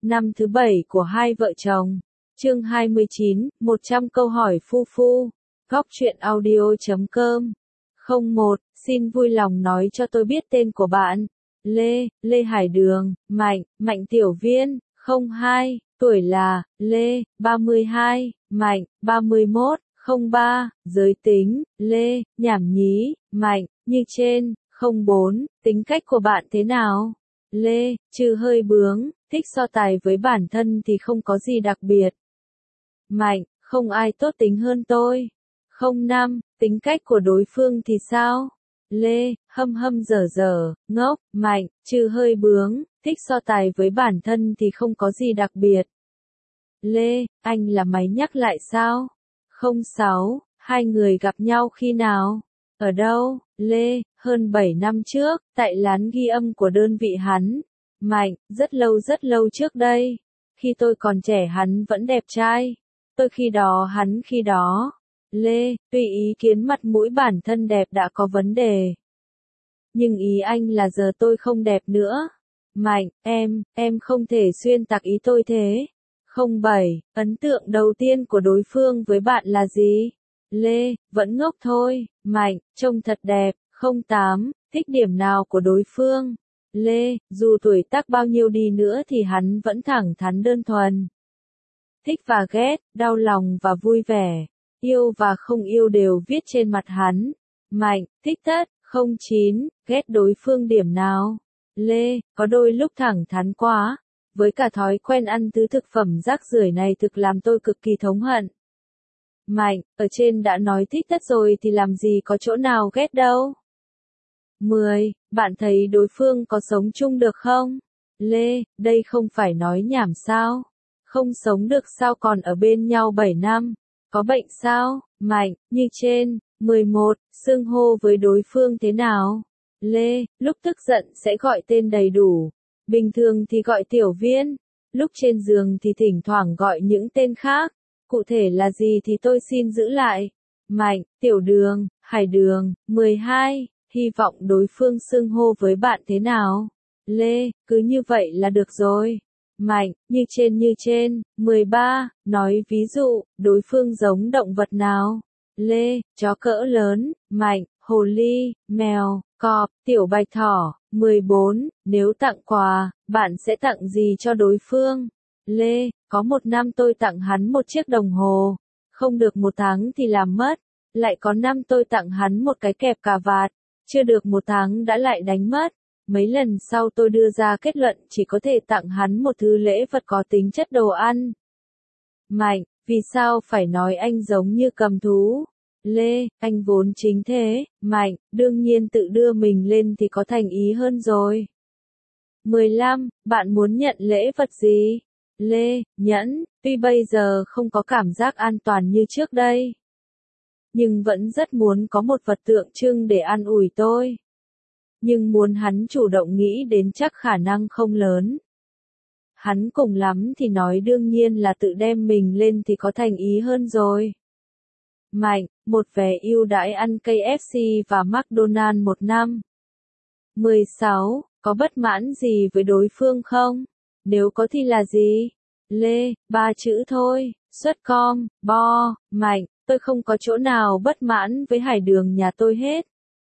năm thứ 7 của hai vợ chồng. Chương 29, 100 câu hỏi phu phu. Góc truyện audio.com. 01, xin vui lòng nói cho tôi biết tên của bạn. Lê Hải Đường, Mạnh Tiểu Viên. 02, tuổi là Lê, 32, Mạnh, 31, 03, giới tính, Lê, nhảm nhí, Mạnh, như trên. 04, tính cách của bạn thế nào? Lê, trừ hơi bướng, thích so tài với bản thân thì không có gì đặc biệt. Mạnh, không ai tốt tính hơn tôi. 05, tính cách của đối phương thì sao? Lê, hâm dở, ngốc. Mạnh, trừ hơi bướng, thích so tài với bản thân thì không có gì đặc biệt. Lê, anh là máy nhắc lại sao? 06, hai người gặp nhau khi nào? Ở đâu? Lê, hơn 7 năm trước, tại lán ghi âm của đơn vị hắn. Mạnh, rất lâu trước đây. Khi tôi còn trẻ hắn vẫn đẹp trai. Tôi khi đó hắn khi đó. Lê, tuy ý kiến mặt mũi bản thân đẹp đã có vấn đề. Nhưng ý anh là giờ tôi không đẹp nữa. Mạnh, em không thể xuyên tạc ý tôi thế. 07, ấn tượng đầu tiên của đối phương với bạn là gì? Lê, vẫn ngốc thôi. Mạnh, trông thật đẹp. 08, thích điểm nào của đối phương? Lê, dù tuổi tác bao nhiêu đi nữa thì hắn vẫn thẳng thắn đơn thuần. Thích và ghét, đau lòng và vui vẻ, yêu và không yêu đều viết trên mặt hắn. Mạnh, thích thất. 09, ghét đối phương điểm nào? Lê, có đôi lúc thẳng thắn quá, với cả thói quen ăn thứ thực phẩm rác rưởi này thực làm tôi cực kỳ thống hận. Mạnh, ở trên đã nói thích thất rồi thì làm gì có chỗ nào ghét đâu. 10, bạn thấy đối phương có sống chung được không? Lê, đây không phải nói nhảm sao? Không sống được sao còn ở bên nhau 7 năm? Có bệnh sao? Mạnh, như trên. 11, xưng hô với đối phương thế nào? Lê, lúc tức giận sẽ gọi tên đầy đủ. Bình thường thì gọi Tiểu Viên. Lúc trên giường thì thỉnh thoảng gọi những tên khác. Cụ thể là gì thì tôi xin giữ lại. Mạnh, Tiểu Đường, Hải Đường. 12, hy vọng đối phương xưng hô với bạn thế nào? Lê, cứ như vậy là được rồi. Mạnh, như trên. 13, nói ví dụ, đối phương giống động vật nào? Lê, chó cỡ lớn. Mạnh, hồ ly, mèo, cọp, tiểu bạch thỏ. 14, nếu tặng quà, bạn sẽ tặng gì cho đối phương? Lê, có một năm tôi tặng hắn một chiếc đồng hồ. Không được một tháng thì làm mất. Lại có năm tôi tặng hắn một cái kẹp cà vạt. Chưa được một tháng đã lại đánh mất. Mấy lần sau tôi đưa ra kết luận chỉ có thể tặng hắn một thứ lễ vật có tính chất đồ ăn. Mạnh, vì sao phải nói anh giống như cầm thú? Lê, anh vốn chính thế. Mạnh, đương nhiên tự đưa mình lên thì có thành ý hơn rồi. 15, bạn muốn nhận lễ vật gì? Lê, nhẫn, tuy bây giờ không có cảm giác an toàn như trước đây. Nhưng vẫn rất muốn có một vật tượng trưng để an ủi tôi. Nhưng muốn hắn chủ động nghĩ đến chắc khả năng không lớn. Hắn cùng lắm thì nói đương nhiên là tự đem mình lên thì có thành ý hơn rồi. Mạnh, một vé ưu đãi ăn KFC và McDonald's một năm. 16, có bất mãn gì với đối phương không? Nếu có thì là gì? Lê, 3 chữ thôi, xuất com, bo. Mạnh, tôi không có chỗ nào bất mãn với Hải Đường nhà tôi hết.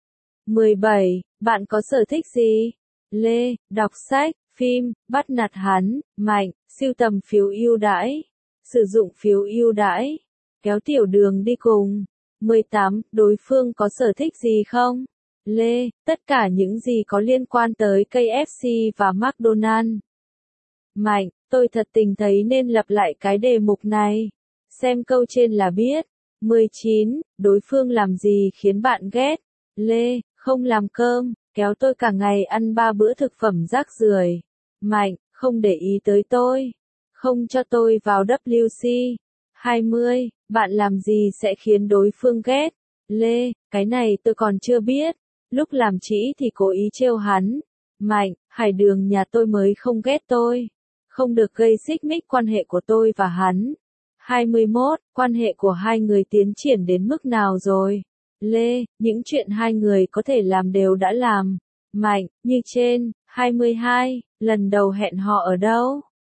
17, bạn có sở thích gì? Lê, đọc sách, phim, bắt nạt hắn. Mạnh, sưu tầm phiếu ưu đãi, sử dụng phiếu ưu đãi, kéo Tiểu Đường đi cùng. 18, đối phương có sở thích gì không? Lê, tất cả những gì có liên quan tới KFC và McDonald's. Mạnh, tôi thật tình thấy nên lặp lại cái đề mục này. Xem câu trên là biết. 19, đối phương làm gì khiến bạn ghét? Lê, không làm cơm, kéo tôi cả ngày ăn 3 bữa thực phẩm rác rưởi. Mạnh, không để ý tới tôi, không cho tôi vào WC. 20, bạn làm gì sẽ khiến đối phương ghét? Lê, cái này tôi còn chưa biết. Lúc làm chỉ thì cố ý trêu hắn. Mạnh, Hải Đường nhà tôi mới không ghét tôi. Không được gây xích mích quan hệ của tôi và hắn. 21, quan hệ của hai người tiến triển đến mức nào rồi? Lê, những chuyện hai người có thể làm đều đã làm. Mạnh, như trên. 22, lần đầu hẹn hò ở đâu?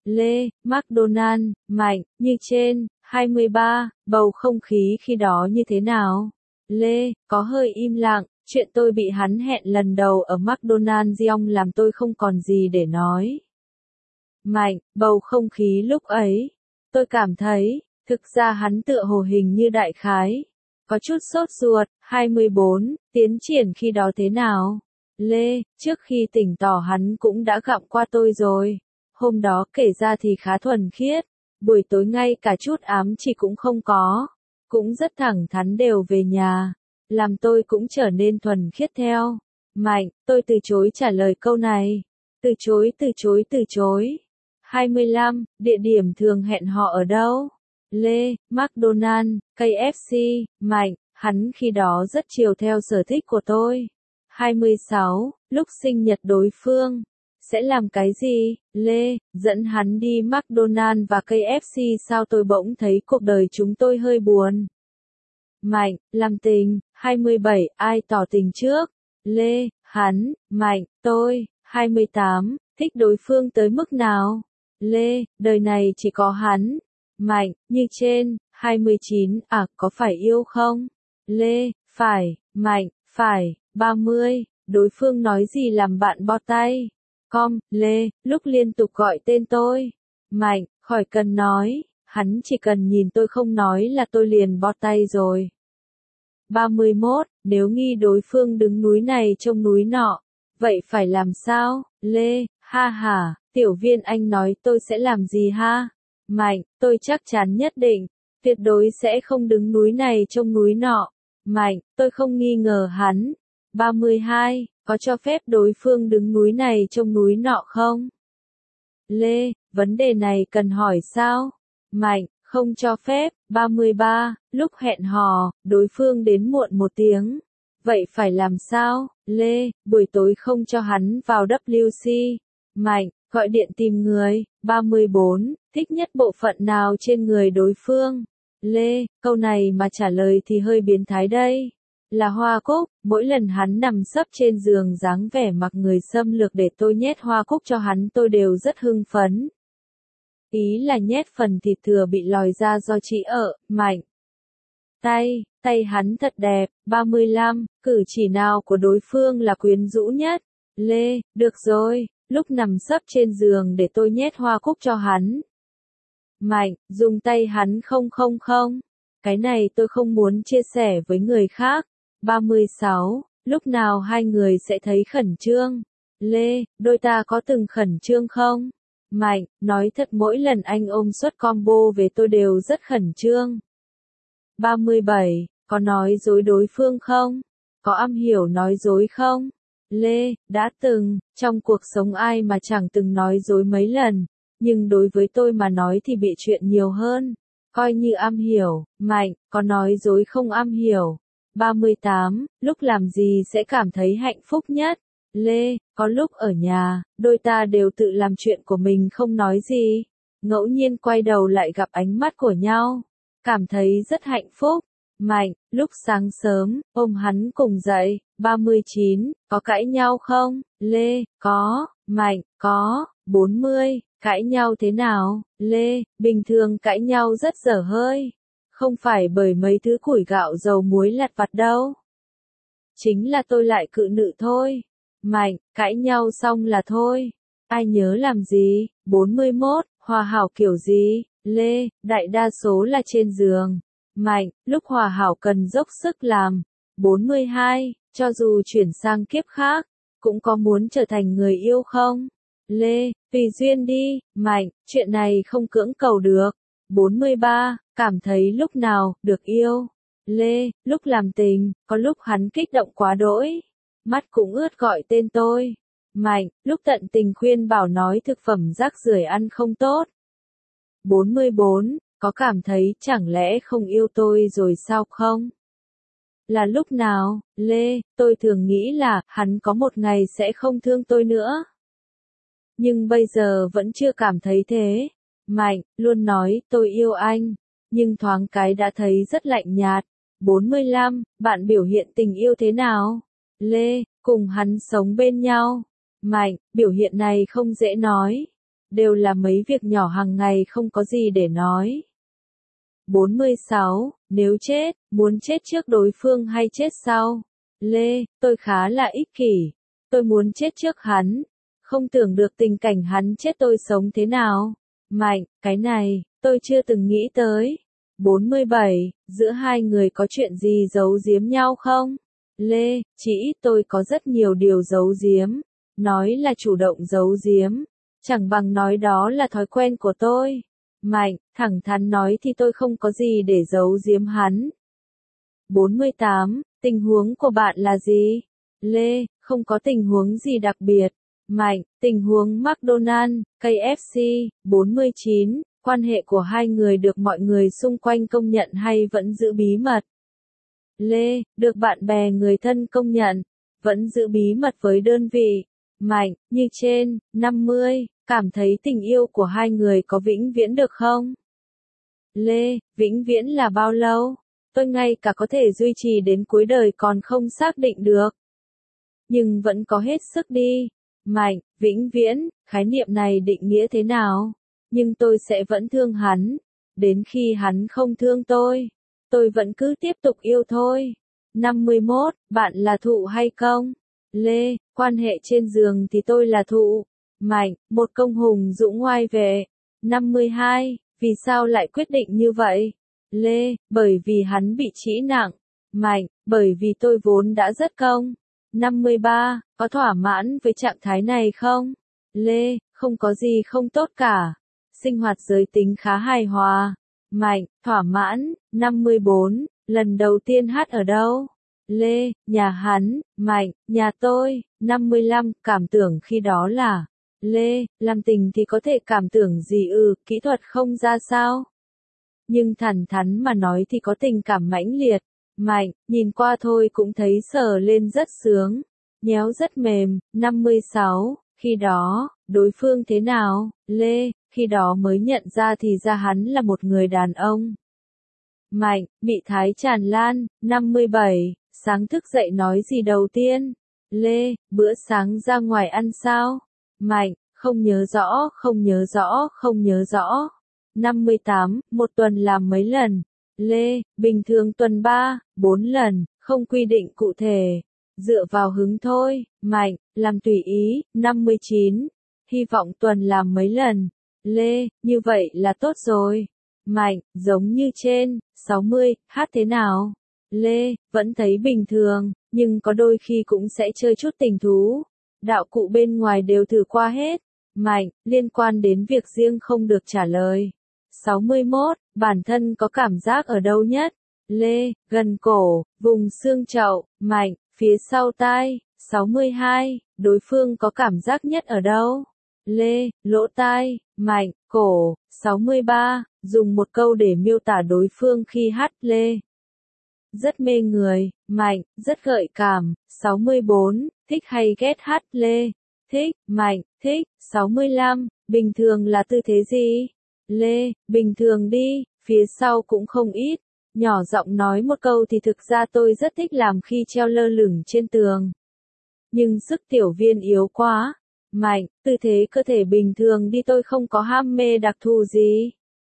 Lê, McDonald, Mạnh, như trên. 23. Bầu không khí khi đó như thế nào? Lê, có hơi im lặng, chuyện tôi bị hắn hẹn lần đầu ở McDonald Giong làm tôi không còn gì để nói. Mạnh, bầu không khí lúc ấy, tôi cảm thấy, thực ra hắn tựa hồ hình như đại khái. Có chút sốt ruột. 24. Tiến triển khi đó thế nào? Lê, trước khi tỉnh tỏ hắn cũng đã gặm qua tôi rồi. Hôm đó kể ra thì khá thuần khiết. Buổi tối ngay cả chút ám chỉ cũng không có. Cũng rất thẳng thắn đều về nhà. Làm tôi cũng trở nên thuần khiết theo. Mạnh, tôi từ chối trả lời câu này. Từ chối. 25. Địa điểm thường hẹn họ ở đâu? Lê, McDonald, KFC, Mạnh, hắn khi đó rất chiều theo sở thích của tôi. 26. Lúc sinh nhật đối phương, sẽ làm cái gì? Lê, dẫn hắn đi McDonald và KFC sao tôi bỗng thấy cuộc đời chúng tôi hơi buồn. Mạnh, làm tình. 27. Ai tỏ tình trước? Lê, hắn, Mạnh, tôi. 28. Thích đối phương tới mức nào? Lê, đời này chỉ có hắn. Mạnh, như trên. 29. Có phải yêu không? Lê, phải. Mạnh, phải. 30. Đối phương nói gì làm bạn bo tay? Lê, lúc liên tục gọi tên tôi. Mạnh, khỏi cần nói, hắn chỉ cần nhìn tôi không nói là tôi liền bo tay rồi. 31. Nếu nghi đối phương đứng núi này trông núi nọ, vậy phải làm sao? Lê, ha ha, tiểu viên anh nói tôi sẽ làm gì ha? Mạnh, tôi chắc chắn nhất định, tuyệt đối sẽ không đứng núi này trông núi nọ. Mạnh, tôi không nghi ngờ hắn. 32. Có cho phép đối phương đứng núi này trông núi nọ không? Lê, vấn đề này cần hỏi sao? Mạnh, không cho phép. 33. Lúc hẹn hò, đối phương đến muộn 1 tiếng. Vậy phải làm sao? Lê, buổi tối không cho hắn vào WC. Mạnh, gọi điện tìm người. 34. Thích nhất bộ phận nào trên người đối phương? Lê, câu này mà trả lời thì hơi biến thái đây. Là hoa cúc, mỗi lần hắn nằm sấp trên giường dáng vẻ mặc người xâm lược để tôi nhét hoa cúc cho hắn tôi đều rất hưng phấn. Ý là nhét phần thịt thừa bị lòi ra do chị ở. Mạnh. Tay hắn thật đẹp. 35. Cử chỉ nào của đối phương là quyến rũ nhất? Lê, được rồi, lúc nằm sấp trên giường để tôi nhét hoa cúc cho hắn. Mạnh, dùng tay hắn không. Cái này tôi không muốn chia sẻ với người khác. 36. Lúc nào hai người sẽ thấy khẩn trương? Lê, đôi ta có từng khẩn trương không? Mạnh, nói thật mỗi lần anh ôm suất combo về tôi đều rất khẩn trương. 37. Có nói dối đối phương không? Có am hiểu nói dối không? Lê, đã từng, trong cuộc sống ai mà chẳng từng nói dối mấy lần, nhưng đối với tôi mà nói thì bị chuyện nhiều hơn. Coi như am hiểu. Mạnh, có nói dối không am hiểu? 38. Lúc làm gì sẽ cảm thấy hạnh phúc nhất? Lê, có lúc ở nhà, đôi ta đều tự làm chuyện của mình không nói gì. Ngẫu nhiên quay đầu lại gặp ánh mắt của nhau. Cảm thấy rất hạnh phúc. Mạnh, lúc sáng sớm, ôm hắn cùng dậy. 39. Có cãi nhau không? Lê, có. Mạnh, có. 40. Cãi nhau thế nào? Lê, bình thường cãi nhau rất dở hơi. Không phải bởi mấy thứ củi gạo dầu muối lặt vặt đâu. Chính là tôi lại cự nữ thôi. Mạnh, cãi nhau xong là thôi. Ai nhớ làm gì? 41. Hòa hảo kiểu gì? Lê, đại đa số là trên giường. Mạnh, lúc hòa hảo cần dốc sức làm. 42. Cho dù chuyển sang kiếp khác, cũng có muốn trở thành người yêu không? Lê, tùy duyên đi. Mạnh, chuyện này không cưỡng cầu được. 43. Cảm thấy lúc nào được yêu? Lê, lúc làm tình, có lúc hắn kích động quá đỗi. Mắt cũng ướt gọi tên tôi. Mạnh, lúc tận tình khuyên bảo nói thực phẩm rác rưởi ăn không tốt. 44. Có cảm thấy chẳng lẽ không yêu tôi rồi sao không? Là lúc nào? Lê, tôi thường nghĩ là hắn có một ngày sẽ không thương tôi nữa. Nhưng bây giờ vẫn chưa cảm thấy thế. Mạnh, luôn nói tôi yêu anh, nhưng thoáng cái đã thấy rất lạnh nhạt. 45. Bạn biểu hiện tình yêu thế nào? Lê, cùng hắn sống bên nhau. Mạnh, biểu hiện này không dễ nói. đều là mấy việc nhỏ hàng ngày không có gì để nói. 46. Nếu chết, muốn chết trước đối phương hay chết sau? Lê, tôi khá là ích kỷ. Tôi muốn chết trước hắn. Không tưởng được tình cảnh hắn chết tôi sống thế nào. Mạnh, cái này, tôi chưa từng nghĩ tới. 47. Giữa hai người có chuyện gì giấu giếm nhau không? Lê, chỉ ít tôi có rất nhiều điều giấu giếm. Nói là chủ động giấu giếm. Chẳng bằng nói đó là thói quen của tôi. Mạnh, thẳng thắn nói thì tôi không có gì để giấu giếm hắn. 48. Tình huống của bạn là gì? Lê, không có tình huống gì đặc biệt. Mạnh, tình huống McDonald, KFC. 49. Quan hệ của hai người được mọi người xung quanh công nhận hay vẫn giữ bí mật? Lê, được bạn bè người thân công nhận, vẫn giữ bí mật với đơn vị. Mạnh, như trên. 50. Cảm thấy tình yêu của hai người có vĩnh viễn được không? Lê, vĩnh viễn là bao lâu? Tôi ngay cả có thể duy trì đến cuối đời còn không xác định được. Nhưng vẫn có hết sức đi. Mạnh, vĩnh viễn, khái niệm này định nghĩa thế nào? Nhưng tôi sẽ vẫn thương hắn. Đến khi hắn không thương tôi vẫn cứ tiếp tục yêu thôi. 51. Bạn là thụ hay công? Lê, quan hệ trên giường thì tôi là thụ. Mạnh, một công hùng dũng oai vệ. 52. Vì sao lại quyết định như vậy? Lê, bởi vì hắn bị trĩ nặng. Mạnh, bởi vì tôi vốn đã rất công. 53. Có thỏa mãn với trạng thái này không? Lê, không có gì không tốt cả. Sinh hoạt giới tính khá hài hòa. Mạnh, thỏa mãn. 54. Lần đầu tiên hát ở đâu? Lê, nhà hắn. Mạnh, nhà tôi. 55. Cảm tưởng khi đó là? Lê, làm tình thì có thể cảm tưởng gì kỹ thuật không ra sao? Nhưng thẳng thắn mà nói thì có tình cảm mãnh liệt. Mạnh, nhìn qua thôi cũng thấy sờ lên rất sướng. Nhéo rất mềm. 56. Khi đó, đối phương thế nào? Lê, khi đó mới nhận ra thì ra hắn là một người đàn ông. Mạnh, bị thái tràn lan. 57. Sáng thức dậy nói gì đầu tiên? Lê, bữa sáng ra ngoài ăn sao? Mạnh, không nhớ rõ, không nhớ rõ, không nhớ rõ. 58. Một tuần làm mấy lần? Lê, bình thường tuần 3, 4 lần, không quy định cụ thể. Dựa vào hứng thôi. Mạnh, làm tùy ý. 59. Hy vọng tuần làm mấy lần? Lê, như vậy là tốt rồi. Mạnh, giống như trên. 60. Hát thế nào? Lê, vẫn thấy bình thường, nhưng có đôi khi cũng sẽ chơi chút tình thú. Đạo cụ bên ngoài đều thử qua hết. Mạnh, liên quan đến việc riêng không được trả lời. 61. Bản thân có cảm giác ở đâu nhất? Lê, gần cổ, vùng xương chậu. Mạnh, phía sau tai. 62. Đối phương có cảm giác nhất ở đâu? Lê, lỗ tai. Mạnh, cổ. 63. Dùng một câu để miêu tả đối phương khi hát. Lê, rất mê người. Mạnh, rất gợi cảm. 64. Thích hay ghét hát? Lê, thích. Mạnh, thích. 65. Bình thường là tư thế gì? Lê, bình thường đi, phía sau cũng không ít. Nhỏ giọng nói một câu thì thực ra tôi rất thích làm khi treo lơ lửng trên tường. Nhưng sức tiểu viên yếu quá. Mạnh, tư thế cơ thể bình thường đi, tôi không có ham mê đặc thù gì.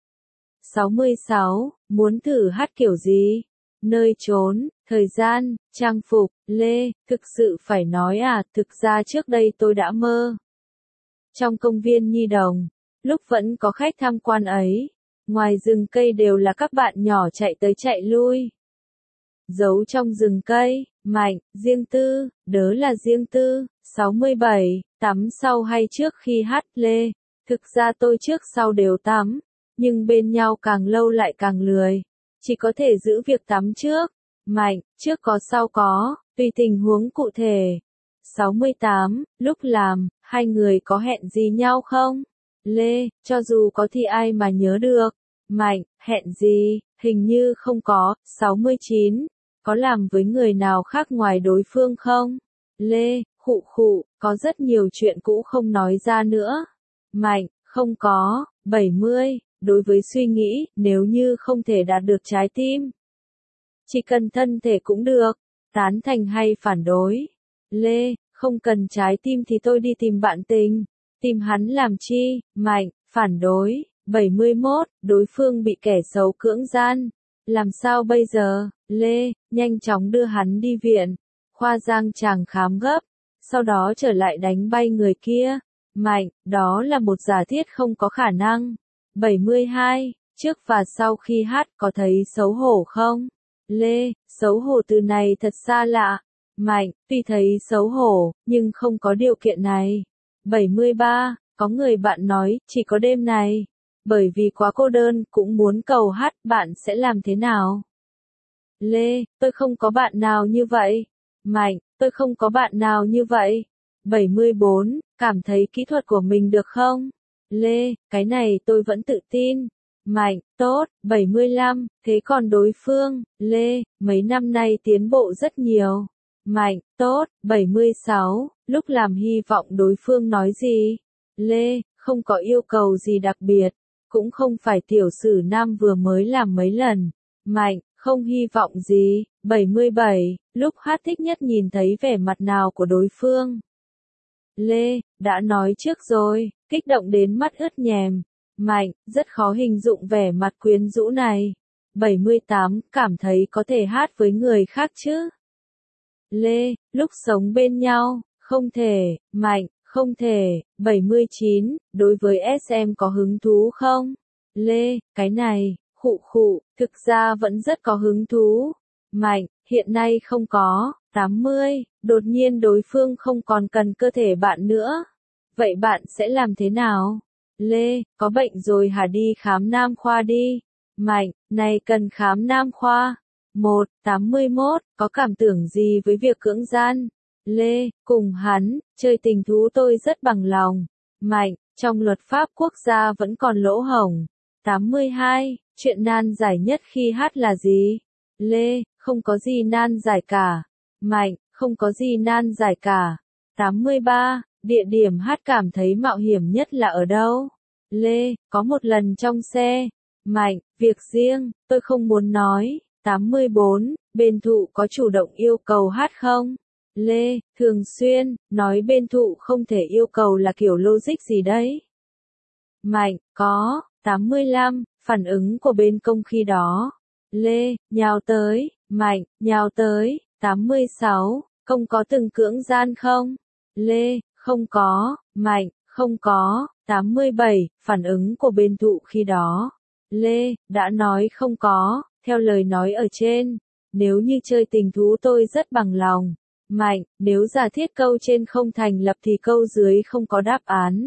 66. Muốn thử hát kiểu gì? Nơi trốn, thời gian, trang phục. Lê, thực sự phải nói thực ra trước đây tôi đã mơ. Trong công viên nhi đồng, lúc vẫn có khách tham quan ấy, ngoài rừng cây đều là các bạn nhỏ chạy tới chạy lui. Giấu trong rừng cây. Mạnh, riêng tư, đớ là riêng tư. 67. Tắm sau hay trước khi hát? Lê, thực ra tôi trước sau đều tắm, nhưng bên nhau càng lâu lại càng lười. Chỉ có thể giữ việc tắm trước. Mạnh, trước có sau có, tùy tình huống cụ thể. 68. Lúc làm, hai người có hẹn gì nhau không? Lê, cho dù có thì ai mà nhớ được. Mạnh, hẹn gì? Hình như không có. 69. Có làm với người nào khác ngoài đối phương không? Lê, khụ, có rất nhiều chuyện cũ không nói ra nữa. Mạnh, không có. 70. Đối với suy nghĩ, nếu như không thể đạt được trái tim, chỉ cần thân thể cũng được. Tán thành hay phản đối? Lê, không cần trái tim thì tôi đi tìm bạn tình. Tìm hắn làm chi? Mạnh, phản đối. 71, đối phương bị kẻ xấu cưỡng gian. Làm sao bây giờ? Lê, nhanh chóng đưa hắn đi viện. Khoa Giang chàng khám gấp. Sau đó trở lại đánh bay người kia. Mạnh, đó là một giả thiết không có khả năng. 72, trước và sau khi hát có thấy xấu hổ không? Lê, xấu hổ từ này thật xa lạ. Mạnh, tuy thấy xấu hổ, nhưng không có điều kiện này. 73, có người bạn nói, chỉ có đêm này. Bởi vì quá cô đơn, cũng muốn cầu hát, bạn sẽ làm thế nào? Lê, tôi không có bạn nào như vậy. Mạnh, tôi không có bạn nào như vậy. 74, cảm thấy kỹ thuật của mình được không? Lê, cái này tôi vẫn tự tin. Mạnh, tốt. 75, thế còn đối phương? Lê, mấy năm nay tiến bộ rất nhiều. Mạnh, tốt. 76, lúc làm hy vọng đối phương nói gì? Lê, không có yêu cầu gì đặc biệt. Cũng không phải tiểu sử nam vừa mới làm mấy lần. Mạnh, không hy vọng gì. 77, lúc hát thích nhất nhìn thấy vẻ mặt nào của đối phương? Lê, đã nói trước rồi, kích động đến mắt ướt nhèm. Mạnh, rất khó hình dung vẻ mặt quyến rũ này. 78, cảm thấy có thể hát với người khác chứ? Lê, lúc sống bên nhau, không thể. Mạnh, không thể. 79, đối với SM có hứng thú không? Lê, cái này, khụ, thực ra vẫn rất có hứng thú. Mạnh, hiện nay không có. 80, đột nhiên đối phương không còn cần cơ thể bạn nữa. Vậy bạn sẽ làm thế nào? Lê, có bệnh rồi hả, đi khám nam khoa đi. Mạnh, này cần khám nam khoa. 81, có cảm tưởng gì với việc cưỡng gian? Lê, cùng hắn, chơi tình thú tôi rất bằng lòng. Mạnh, trong luật pháp quốc gia vẫn còn lỗ hổng. 82, chuyện nan giải nhất khi hát là gì? Lê, không có gì nan giải cả. Mạnh, không có gì nan giải cả. 83, địa điểm hát cảm thấy mạo hiểm nhất là ở đâu? Lê, có một lần trong xe. Mạnh, việc riêng, tôi không muốn nói. 84, bên thụ có chủ động yêu cầu hát không? Lê, thường xuyên, nói bên thụ không thể yêu cầu là kiểu logic gì đấy? Mạnh, có. 85, phản ứng của bên công khi đó. Lê, nhào tới. Mạnh, nhào tới. 86, công có từng cưỡng gian không? Lê, không có. Mạnh, không có. 87, phản ứng của bên thụ khi đó. Lê, đã nói không có, theo lời nói ở trên. Nếu như chơi tình thú tôi rất bằng lòng. Mạnh, nếu giả thiết câu trên không thành lập thì câu dưới không có đáp án.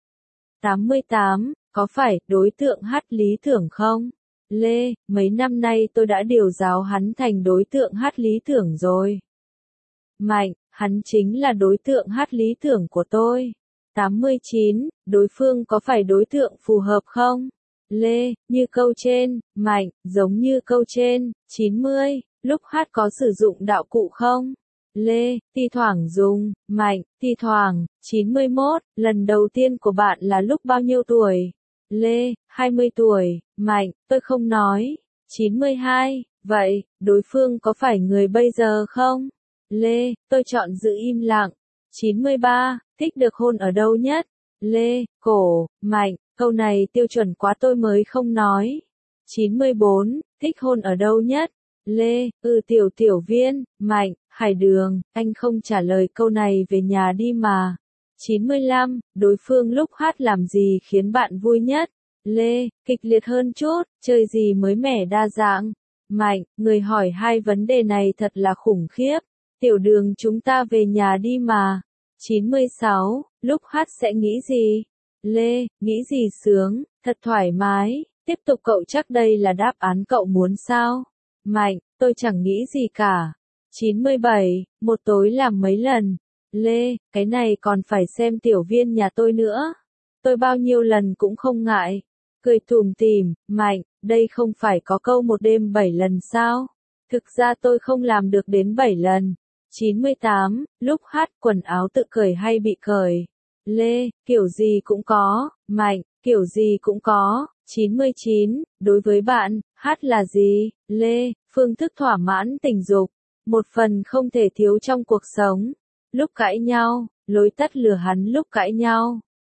88, có phải đối tượng hát lý tưởng không? Lê, mấy năm nay tôi đã điều giáo hắn thành đối tượng hát lý tưởng rồi. Mạnh, hắn chính là đối tượng hát lý tưởng của tôi. 89, đối phương có phải đối tượng phù hợp không? Lê, như câu trên. Mạnh, giống như câu trên. 90, lúc hát có sử dụng đạo cụ không? Lê, thi thoảng dùng. Mạnh, thi thoảng. 91, lần đầu tiên của bạn là lúc bao nhiêu tuổi? Lê, 20 tuổi. Mạnh, tôi không nói. 92, vậy, đối phương có phải người bây giờ không? Lê, tôi chọn giữ im lặng. 93, thích được hôn ở đâu nhất? Lê, cổ. Mạnh, câu này tiêu chuẩn quá tôi mới không nói. 94, thích hôn ở đâu nhất? Lê, tiểu viên. Mạnh, hải đường, anh không trả lời câu này về nhà đi mà. 95, đối phương lúc hát làm gì khiến bạn vui nhất? Lê, kịch liệt hơn chút, chơi gì mới mẻ đa dạng? Mạnh, người hỏi hai vấn đề này thật là khủng khiếp. Tiểu đường chúng ta về nhà đi mà. 96, lúc hát sẽ nghĩ gì? Lê, nghĩ gì sướng, thật thoải mái. Tiếp tục, cậu chắc đây là đáp án cậu muốn sao? Mạnh, tôi chẳng nghĩ gì cả. 97, một tối làm mấy lần? Lê, cái này còn phải xem tiểu viên nhà tôi nữa. Tôi bao nhiêu lần cũng không ngại. Cười tủm tỉm. Mạnh, đây không phải có câu một đêm 7 lần sao? Thực ra tôi không làm được đến 7 lần. 98, lúc hát quần áo tự cởi hay bị cởi? Lê, kiểu gì cũng có. Mạnh, kiểu gì cũng có. 99, đối với bạn, hát là gì? Lê, phương thức thỏa mãn tình dục. Một phần không thể thiếu trong cuộc sống. Lúc cãi nhau, lối tắt lửa hắn lúc cãi nhau.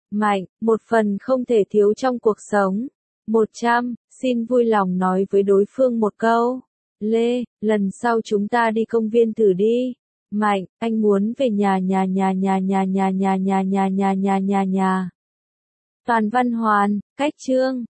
Mạnh, một phần không thể thiếu trong cuộc sống. 100, xin vui lòng nói với đối phương một câu. Lê, lần sau chúng ta đi công viên thử đi. Mạnh, anh muốn về nhà. Toàn Văn Hoàn, cách chương.